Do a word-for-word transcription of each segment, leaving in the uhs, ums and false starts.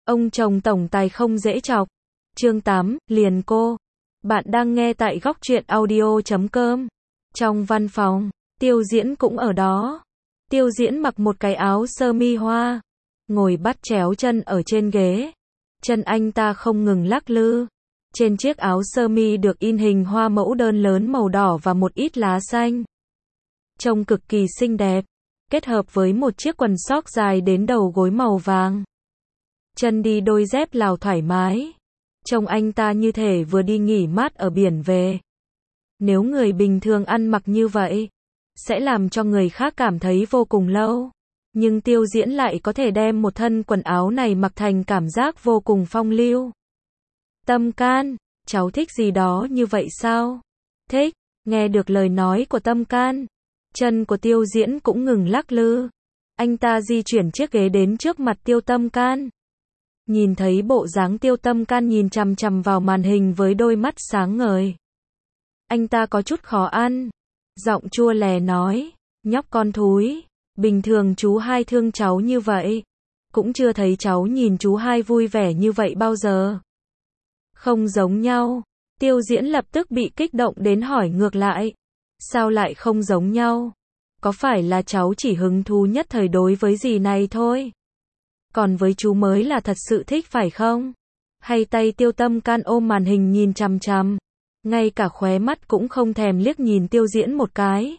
Ông chồng tổng tài không dễ chọc. Chương tám, liền cô. Bạn đang nghe tại góc truyện audio chấm com. Trong văn phòng, Tiêu Diễn cũng ở đó. Tiêu Diễn mặc một cái áo sơ mi hoa, ngồi bắt chéo chân ở trên ghế. Chân anh ta không ngừng lắc lư. Trên chiếc áo sơ mi được in hình hoa mẫu đơn lớn màu đỏ và một ít lá xanh. Trông cực kỳ xinh đẹp, kết hợp với một chiếc quần sóc dài đến đầu gối màu vàng. Chân đi đôi dép Lào thoải mái. Trông anh ta như thể vừa đi nghỉ mát ở biển về. Nếu người bình thường ăn mặc như vậy, sẽ làm cho người khác cảm thấy vô cùng lâu. Nhưng Tiêu Diễn lại có thể đem một thân quần áo này mặc thành cảm giác vô cùng phong lưu. Tâm Can, cháu thích gì đó như vậy sao? Thích. Nghe được lời nói của Tâm Can, chân của Tiêu Diễn cũng ngừng lắc lư. Anh ta di chuyển chiếc ghế đến trước mặt Tiêu Tâm Can. Nhìn thấy bộ dáng Tiêu Tâm Can nhìn chằm chằm vào màn hình với đôi mắt sáng ngời. Anh ta có chút khó ăn. Giọng chua lè nói, nhóc con thúi, bình thường chú hai thương cháu như vậy. Cũng chưa thấy cháu nhìn chú hai vui vẻ như vậy bao giờ. Không giống nhau. Tiêu Diễn lập tức bị kích động đến hỏi ngược lại. Sao lại không giống nhau? Có phải là cháu chỉ hứng thú nhất thời đối với gì này thôi? Còn với chú mới là thật sự thích phải không? Hay tay Tiêu Tâm Can ôm màn hình nhìn chằm chằm, ngay cả khóe mắt cũng không thèm liếc nhìn Tiêu Diễn một cái.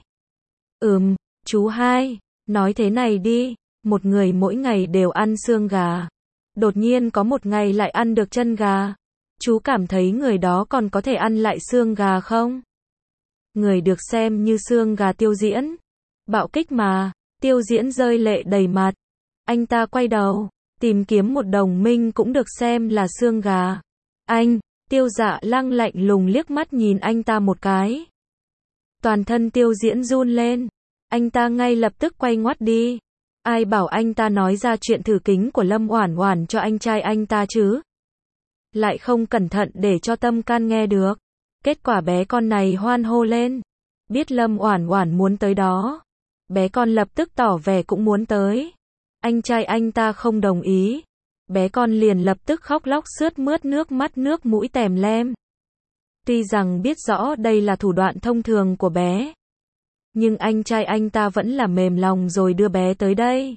Ừm, chú hai, nói thế này đi, một người mỗi ngày đều ăn xương gà, đột nhiên có một ngày lại ăn được chân gà, chú cảm thấy người đó còn có thể ăn lại xương gà không? Người được xem như xương gà Tiêu Diễn. Bạo kích mà. Tiêu Diễn rơi lệ đầy mặt. Anh ta quay đầu, tìm kiếm một đồng minh cũng được xem là xương gà. Anh, Tiêu Dạ Lăng lạnh lùng liếc mắt nhìn anh ta một cái. Toàn thân Tiêu Diễn run lên. Anh ta ngay lập tức quay ngoắt đi. Ai bảo anh ta nói ra chuyện thử kính của Lâm Oản Oản cho anh trai anh ta chứ? Lại không cẩn thận để cho Tâm Can nghe được. Kết quả bé con này hoan hô lên. Biết Lâm Oản Oản muốn tới đó, bé con lập tức tỏ vẻ cũng muốn tới. Anh trai anh ta không đồng ý. Bé con liền lập tức khóc lóc sướt mướt nước mắt nước mũi tèm lem. Tuy rằng biết rõ đây là thủ đoạn thông thường của bé, nhưng anh trai anh ta vẫn là mềm lòng rồi đưa bé tới đây.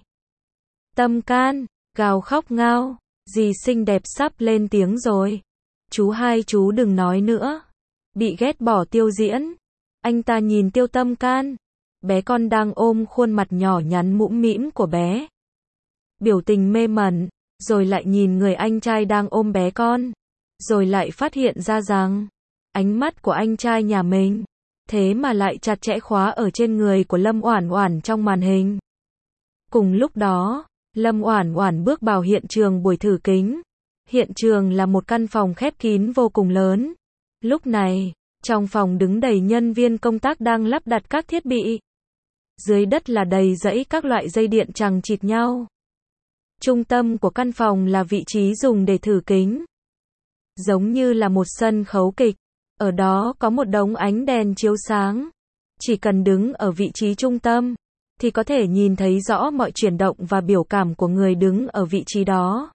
Tâm Can, gào khóc ngao, dì xinh đẹp sắp lên tiếng rồi. Chú hai chú đừng nói nữa. Bị ghét bỏ Tiêu Diễn. Anh ta nhìn Tiêu Tâm Can. Bé con đang ôm khuôn mặt nhỏ nhắn mũm mĩm của bé. Biểu tình mê mẩn, rồi lại nhìn người anh trai đang ôm bé con. Rồi lại phát hiện ra rằng, ánh mắt của anh trai nhà mình, thế mà lại chặt chẽ khóa ở trên người của Lâm Oản Oản trong màn hình. Cùng lúc đó, Lâm Oản Oản bước vào hiện trường buổi thử kính. Hiện trường là một căn phòng khép kín vô cùng lớn. Lúc này, trong phòng đứng đầy nhân viên công tác đang lắp đặt các thiết bị. Dưới đất là đầy rẫy các loại dây điện chằng chịt nhau. Trung tâm của căn phòng là vị trí dùng để thử kính. Giống như là một sân khấu kịch. Ở đó có một đống ánh đèn chiếu sáng. Chỉ cần đứng ở vị trí trung tâm, thì có thể nhìn thấy rõ mọi chuyển động và biểu cảm của người đứng ở vị trí đó.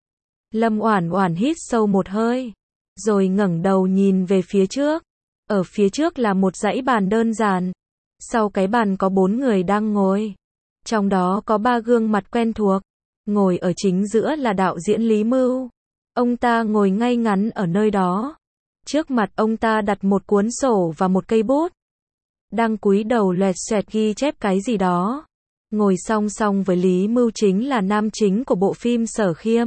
Lâm Oản Oản hít sâu một hơi, rồi ngẩng đầu nhìn về phía trước. Ở phía trước là một dãy bàn đơn giản. Sau cái bàn có bốn người đang ngồi. Trong đó có ba gương mặt quen thuộc. Ngồi ở chính giữa là đạo diễn Lý Mưu. Ông ta ngồi ngay ngắn ở nơi đó. Trước mặt ông ta đặt một cuốn sổ và một cây bút. Đang cúi đầu loẹt xoẹt ghi chép cái gì đó. Ngồi song song với Lý Mưu chính là nam chính của bộ phim Sở Khiêm.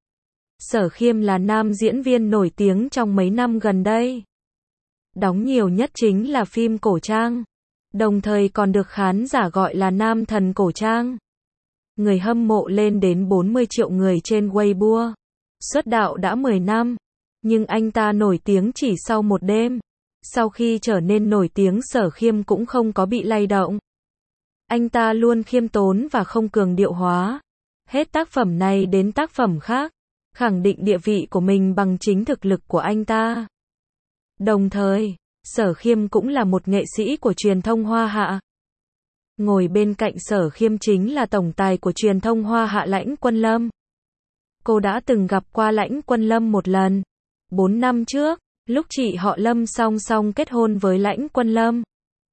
Sở Khiêm là nam diễn viên nổi tiếng trong mấy năm gần đây. Đóng nhiều nhất chính là phim cổ trang. Đồng thời còn được khán giả gọi là nam thần cổ trang. Người hâm mộ lên đến bốn mươi triệu người trên Weibo. Xuất đạo đã mười năm. Nhưng anh ta nổi tiếng chỉ sau một đêm. Sau khi trở nên nổi tiếng, Sở Khiêm cũng không có bị lay động. Anh ta luôn khiêm tốn và không cường điệu hóa. Hết tác phẩm này đến tác phẩm khác, khẳng định địa vị của mình bằng chính thực lực của anh ta. Đồng thời, Sở Khiêm cũng là một nghệ sĩ của truyền thông Hoa Hạ. Ngồi bên cạnh Sở Khiêm chính là tổng tài của truyền thông Hoa Hạ Lãnh Quân Lâm. Cô đã từng gặp qua Lãnh Quân Lâm một lần. Bốn năm trước, lúc chị họ Lâm song song kết hôn với Lãnh Quân Lâm.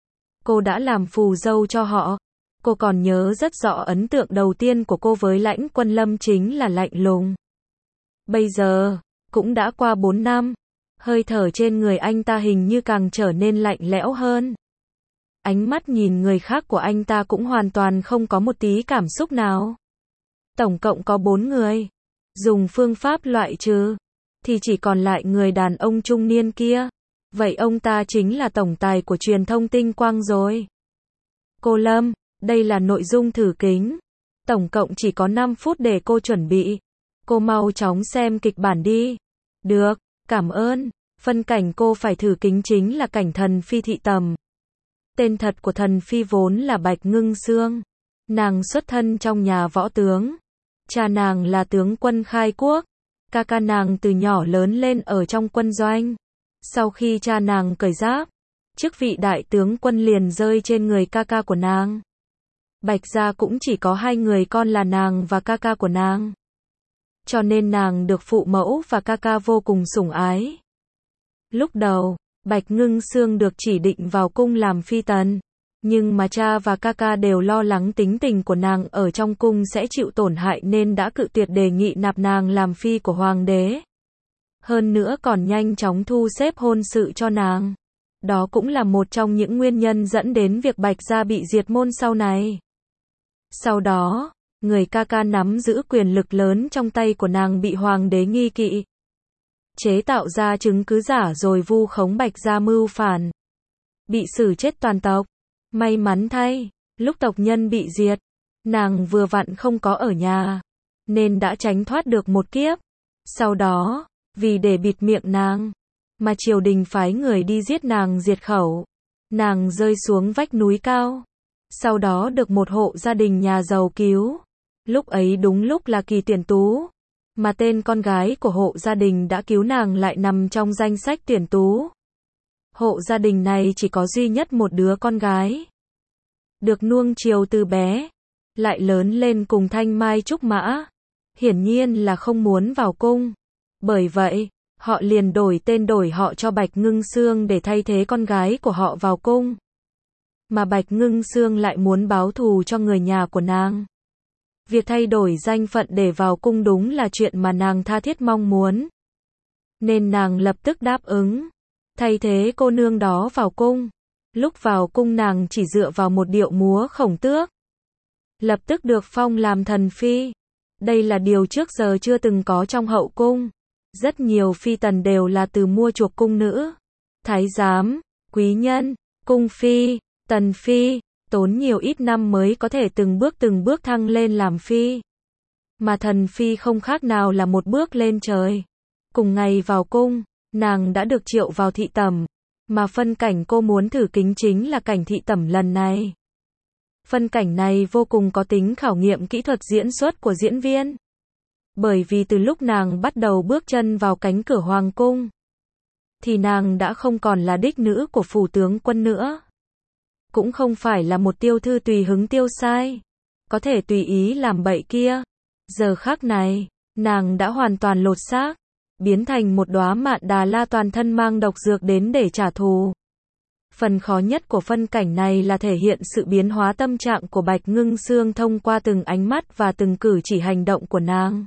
Cô đã làm phù dâu cho họ. Cô còn nhớ rất rõ ấn tượng đầu tiên của cô với Lãnh Quân Lâm chính là lạnh lùng. Bây giờ, cũng đã qua bốn năm, hơi thở trên người anh ta hình như càng trở nên lạnh lẽo hơn. Ánh mắt nhìn người khác của anh ta cũng hoàn toàn không có một tí cảm xúc nào. Tổng cộng có bốn người. Dùng phương pháp loại trừ, thì chỉ còn lại người đàn ông trung niên kia. Vậy ông ta chính là tổng tài của truyền thông tinh quang rồi. Cô Lâm, đây là nội dung thử kính. Tổng cộng chỉ có năm phút để cô chuẩn bị. Cô mau chóng xem kịch bản đi. Được, cảm ơn. Phân cảnh cô phải thử kính chính là cảnh Thần Phi thị tầm. Tên thật của Thần Phi vốn là Bạch Ngưng Sương. Nàng xuất thân trong nhà võ tướng. Cha nàng là tướng quân khai quốc. Ca ca nàng từ nhỏ lớn lên ở trong quân doanh. Sau khi cha nàng cởi giáp, chức vị đại tướng quân liền rơi trên người ca ca của nàng. Bạch gia cũng chỉ có hai người con là nàng và ca ca của nàng. Cho nên nàng được phụ mẫu và ca ca vô cùng sủng ái. Lúc đầu, Bạch Ngưng Sương được chỉ định vào cung làm phi tần. Nhưng mà cha và ca ca đều lo lắng tính tình của nàng ở trong cung sẽ chịu tổn hại nên đã cự tuyệt đề nghị nạp nàng làm phi của hoàng đế. Hơn nữa còn nhanh chóng thu xếp hôn sự cho nàng. Đó cũng là một trong những nguyên nhân dẫn đến việc Bạch gia bị diệt môn sau này. Sau đó, người ca ca nắm giữ quyền lực lớn trong tay của nàng bị hoàng đế nghi kỵ. Chế tạo ra chứng cứ giả rồi vu khống Bạch gia mưu phản. Bị xử chết toàn tộc. May mắn thay, lúc tộc nhân bị diệt, nàng vừa vặn không có ở nhà, nên đã tránh thoát được một kiếp. Sau đó, vì để bịt miệng nàng, mà triều đình phái người đi giết nàng diệt khẩu. Nàng rơi xuống vách núi cao. Sau đó được một hộ gia đình nhà giàu cứu. Lúc ấy đúng lúc là Kỳ Tuyển Tú. Mà tên con gái của hộ gia đình đã cứu nàng lại nằm trong danh sách tuyển tú. Hộ gia đình này chỉ có duy nhất một đứa con gái. Được nuông chiều từ bé. Lại lớn lên cùng thanh mai trúc mã. Hiển nhiên là không muốn vào cung. Bởi vậy, họ liền đổi tên đổi họ cho Bạch Ngưng Sương để thay thế con gái của họ vào cung. Mà Bạch Ngưng Sương lại muốn báo thù cho người nhà của nàng. Việc thay đổi danh phận để vào cung đúng là chuyện mà nàng tha thiết mong muốn. Nên nàng lập tức đáp ứng. Thay thế cô nương đó vào cung. Lúc vào cung nàng chỉ dựa vào một điệu múa khổng tước. Lập tức được phong làm thần phi. Đây là điều trước giờ chưa từng có trong hậu cung. Rất nhiều phi tần đều là từ mua chuộc cung nữ. Thái giám, quý nhân, cung phi, tần phi, tốn nhiều ít năm mới có thể từng bước từng bước thăng lên làm phi. Mà thần phi không khác nào là một bước lên trời. Cùng ngày vào cung, nàng đã được triệu vào thị tẩm. Mà phân cảnh cô muốn thử kính chính là cảnh thị tẩm lần này. Phân cảnh này vô cùng có tính khảo nghiệm kỹ thuật diễn xuất của diễn viên. Bởi vì từ lúc nàng bắt đầu bước chân vào cánh cửa hoàng cung, thì nàng đã không còn là đích nữ của phủ tướng quân nữa. Cũng không phải là một tiêu thư tùy hứng tiêu sai, có thể tùy ý làm bậy kia. Giờ khắc này, nàng đã hoàn toàn lột xác, biến thành một đóa mạn đà la toàn thân mang độc dược đến để trả thù. Phần khó nhất của phân cảnh này là thể hiện sự biến hóa tâm trạng của Bạch Ngưng Sương thông qua từng ánh mắt và từng cử chỉ hành động của nàng.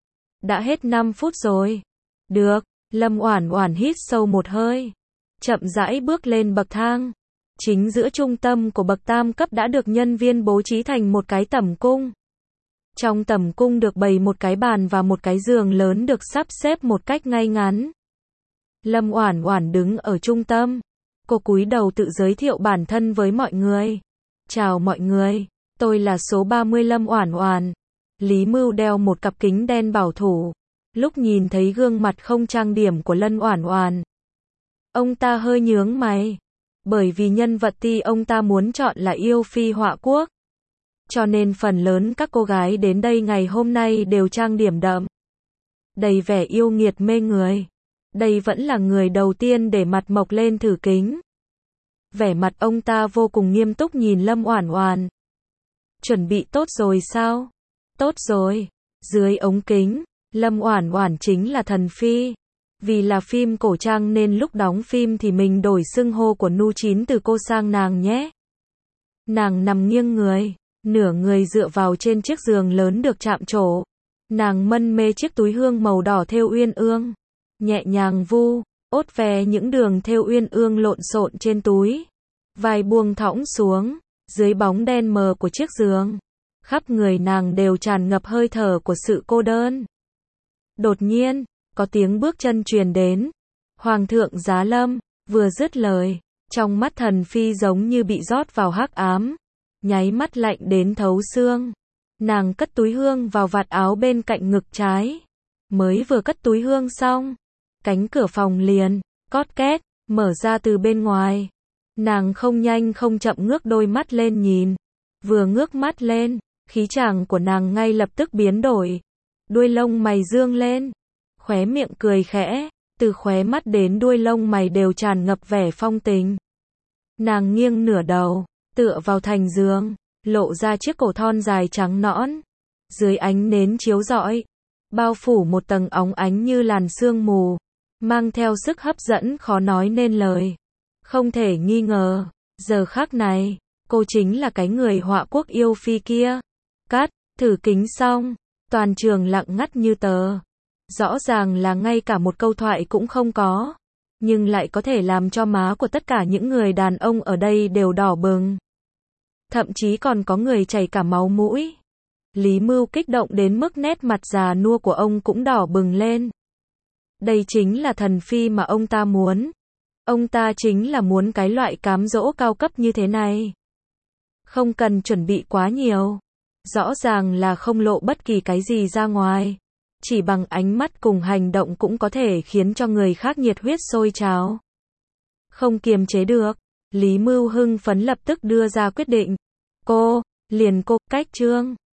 Đã hết năm phút rồi. Được, Lâm Oản Oản hít sâu một hơi, chậm rãi bước lên bậc thang. Chính giữa trung tâm của bậc tam cấp đã được nhân viên bố trí thành một cái tẩm cung. Trong tẩm cung được bày một cái bàn và một cái giường lớn được sắp xếp một cách ngay ngắn. Lâm Oản Oản đứng ở trung tâm. Cô cúi đầu tự giới thiệu bản thân với mọi người. Chào mọi người, tôi là số ba mươi Lâm Oản Oản. Lý Mưu đeo một cặp kính đen bảo thủ. Lúc nhìn thấy gương mặt không trang điểm của Lâm Oản Oản, ông ta hơi nhướng mày. Bởi vì nhân vật ti ông ta muốn chọn là yêu phi họa quốc. Cho nên phần lớn các cô gái đến đây ngày hôm nay đều trang điểm đậm, đầy vẻ yêu nghiệt mê người. Đây vẫn là người đầu tiên để mặt mộc lên thử kính. Vẻ mặt ông ta vô cùng nghiêm túc nhìn Lâm Oản Oản. Chuẩn bị tốt rồi sao? Tốt rồi. Dưới ống kính, Lâm Oản Oản chính là thần phi. Vì là phim cổ trang nên lúc đóng phim thì mình đổi xưng hô của Nu Chín từ cô sang nàng nhé. Nàng nằm nghiêng người, nửa người dựa vào trên chiếc giường lớn được chạm trổ. Nàng mân mê chiếc túi hương màu đỏ thêu uyên ương, nhẹ nhàng vu, ốt ve những đường thêu uyên ương lộn xộn trên túi. Vai buông thõng xuống, dưới bóng đen mờ của chiếc giường, khắp người nàng đều tràn ngập hơi thở của sự cô đơn. Đột nhiên, có tiếng bước chân truyền đến. Hoàng thượng giá lâm, vừa dứt lời, trong mắt thần phi giống như bị rót vào hắc ám, nháy mắt lạnh đến thấu xương. Nàng cất túi hương vào vạt áo bên cạnh ngực trái. Mới vừa cất túi hương xong, cánh cửa phòng liền, cót két, mở ra từ bên ngoài. Nàng không nhanh không chậm ngước đôi mắt lên nhìn. Vừa ngước mắt lên, khí chàng của nàng ngay lập tức biến đổi. Đuôi lông mày dương lên, khóe miệng cười khẽ, từ khóe mắt đến đuôi lông mày đều tràn ngập vẻ phong tình. Nàng nghiêng nửa đầu, tựa vào thành giường, lộ ra chiếc cổ thon dài trắng nõn. Dưới ánh nến chiếu rọi, bao phủ một tầng óng ánh như làn sương mù, mang theo sức hấp dẫn khó nói nên lời. Không thể nghi ngờ, giờ khắc này, cô chính là cái người họa quốc yêu phi kia. Cắt, thử kính xong, toàn trường lặng ngắt như tờ. Rõ ràng là ngay cả một câu thoại cũng không có, nhưng lại có thể làm cho má của tất cả những người đàn ông ở đây đều đỏ bừng. Thậm chí còn có người chảy cả máu mũi. Lý Mưu kích động đến mức nét mặt già nua của ông cũng đỏ bừng lên. Đây chính là thần phi mà ông ta muốn. Ông ta chính là muốn cái loại cám dỗ cao cấp như thế này. Không cần chuẩn bị quá nhiều. Rõ ràng là không lộ bất kỳ cái gì ra ngoài. Chỉ bằng ánh mắt cùng hành động cũng có thể khiến cho người khác nhiệt huyết sôi trào. Không kiềm chế được, Lý Mưu hưng phấn lập tức đưa ra quyết định. Cô, liền cô, cách chương.